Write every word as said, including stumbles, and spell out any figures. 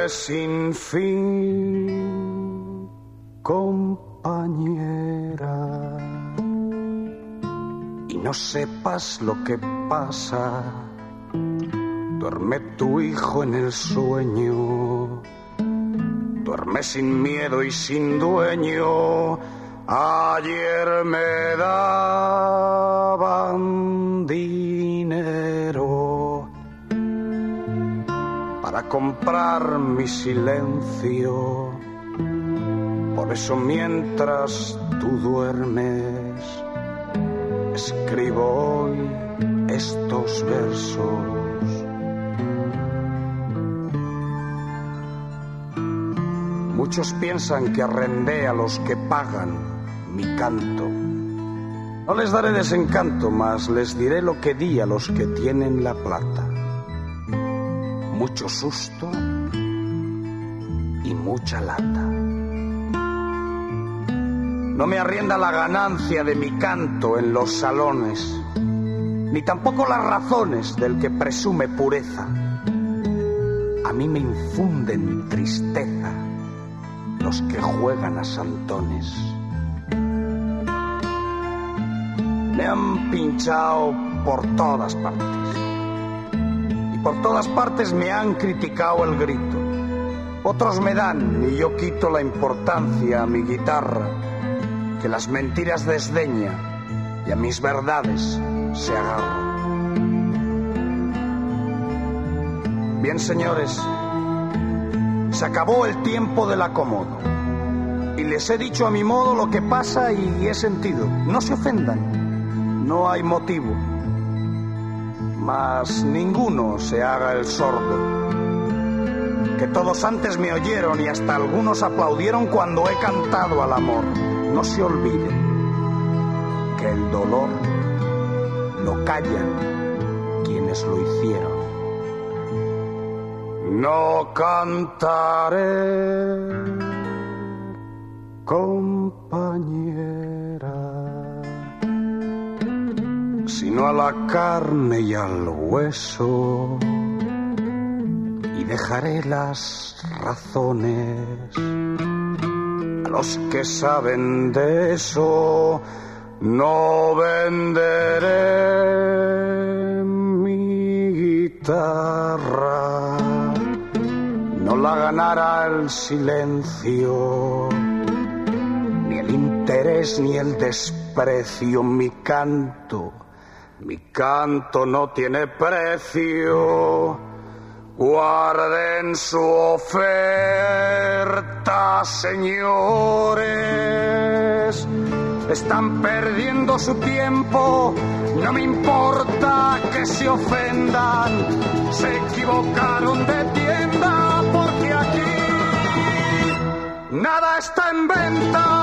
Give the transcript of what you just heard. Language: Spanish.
es sin fin, compañera, y no sepas lo que pasa. Duerme tu hijo en el sueño, duerme sin miedo y sin dueño. Ayer me daban dinero para comprar mi silencio. Por eso mientras tú duermes, escribo hoy estos versos. Muchos piensan que arrendé a los que pagan mi canto. No les daré desencanto, mas les diré lo que di a los que tienen la plata. Mucho susto y mucha lata. No me arrienda la ganancia de mi canto en los salones, ni tampoco las razones del que presume pureza. A mí me infunden tristeza los que juegan a santones. Me han pinchado por todas partes y por todas partes me han criticado el grito. Otros me dan y yo quito la importancia a mi guitarra, que las mentiras desdeña y a mis verdades se agarra. Bien, señores, se acabó el tiempo del acomodo y les he dicho a mi modo lo que pasa y he sentido. No se ofendan, no hay motivo, mas ninguno se haga el sordo, que todos antes me oyeron y hasta algunos aplaudieron cuando he cantado al amor. No se olviden que el dolor lo callan quienes lo hicieron. No cantaré, compañera, sino a la carne y al hueso, y dejaré las razones a los que saben de eso. No venderé mi guitarra, no la ganará el silencio, ni el interés ni el desprecio. Mi canto, mi canto no tiene precio. Guarden su oferta, señores. Están perdiendo su tiempo, no me importa que se ofendan. Se equivocaron de tienda porque aquí nada está en venta.